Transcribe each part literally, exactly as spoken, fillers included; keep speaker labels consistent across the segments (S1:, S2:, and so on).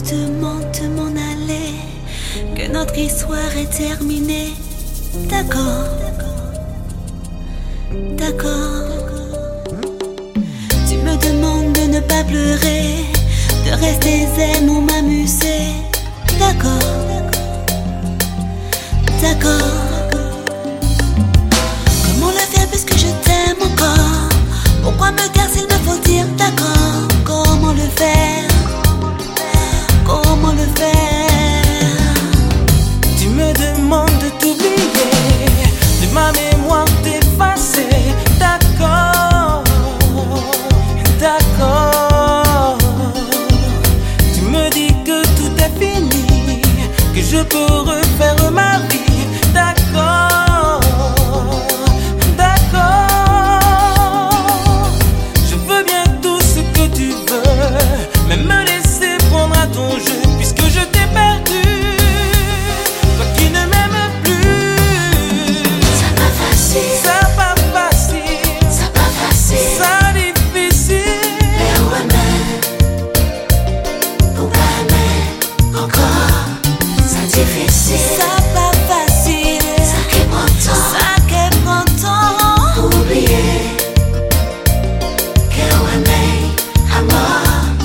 S1: demande de m'en aller, que notre histoire est terminée. D'accord, d'accord. Tu me demandes de ne pas pleurer, de rester zen ou m'amuser. D'accord, d'accord. Comment le faire puisque je t'aime encore? Pourquoi me taire s'il me faut dire d'accord? Comment le faire? Comment le faire?
S2: Tu me demandes de t'oublier, de ma mémoire t'effacer. D'accord, d'accord. Tu me dis que tout est fini, que je peux refaire ma vie. D'accord, d'accord. Je veux bien tout ce que tu veux, mais me laisser prendre à ton jeu, puisque je t'ai perdu. Toi qui ne m'aimes plus.
S1: Ça pas facile,
S2: Ça pas facile,
S1: ça pas facile.
S2: ça difficile.
S1: Mais où aimer, pourquoi aimer encore? Ça difficile, ça pas facile. Ça qui prend temps, ça qui prend temps. Pour oublier que où aimer à mort.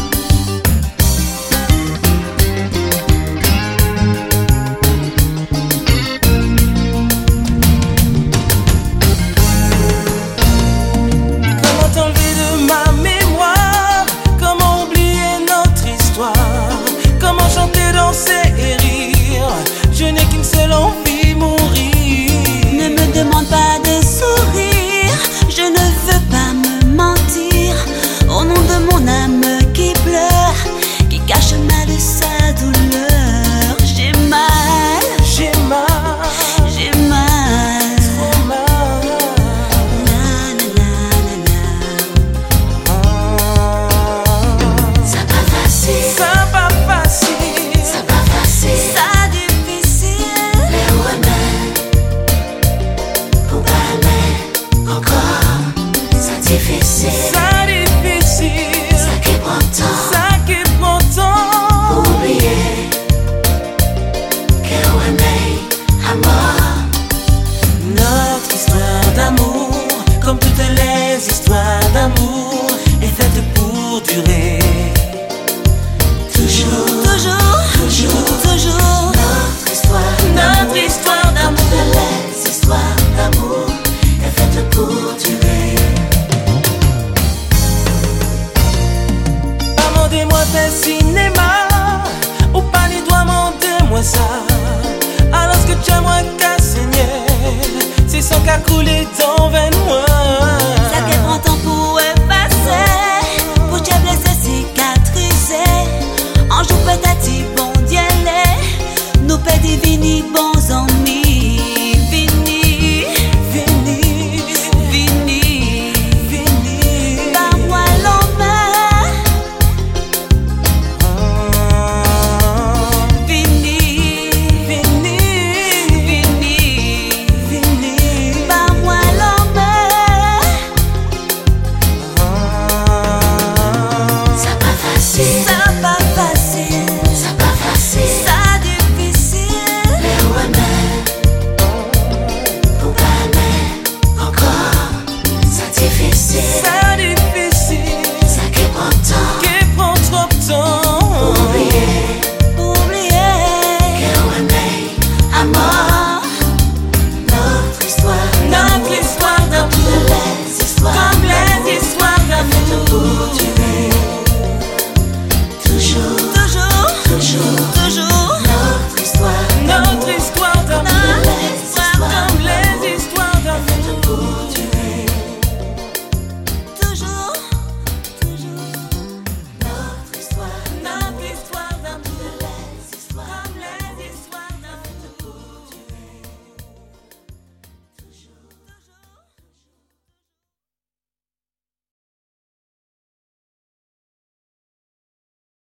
S2: Comment t'enlever de ma mémoire? Comment oublier notre histoire? Comment chanter, danser et rire? Je n'ai qu'une seule envie, mourir.
S1: Ne me demande pas de sourire, je ne veux pas me mentir. Au nom de mon âme qui pleure, qui cache mal sa douleur. J'ai mal,
S2: J'ai mal,
S1: j'ai mal.
S2: trop mal.
S1: La, la, la, la, la.
S2: Ah.
S1: Ça pas facile,
S2: Ça pas facile,
S1: ça pas facile. Ça difficile. Mais où aimer, pourquoi aimer encore? Ça difficile,
S2: ça difficile,
S1: ça qui prend temps.
S2: ça qui prend temps.
S1: Pour oublier que où aimer à mort.
S2: Notre histoire d'amour, comme toutes les histoires d'amour, est faite pour durer.
S1: Toujours, toujours, toujours, toujours. Notre histoire,
S2: Notre histoire d'amour,
S1: toutes les histoires d'amour est faite pour durer.
S2: amendez-moi tes cinéma, ou pas ni doit moi ça. Alors que tu as moins qu'à saigner, c'est sans qu'à couler dans veine moi.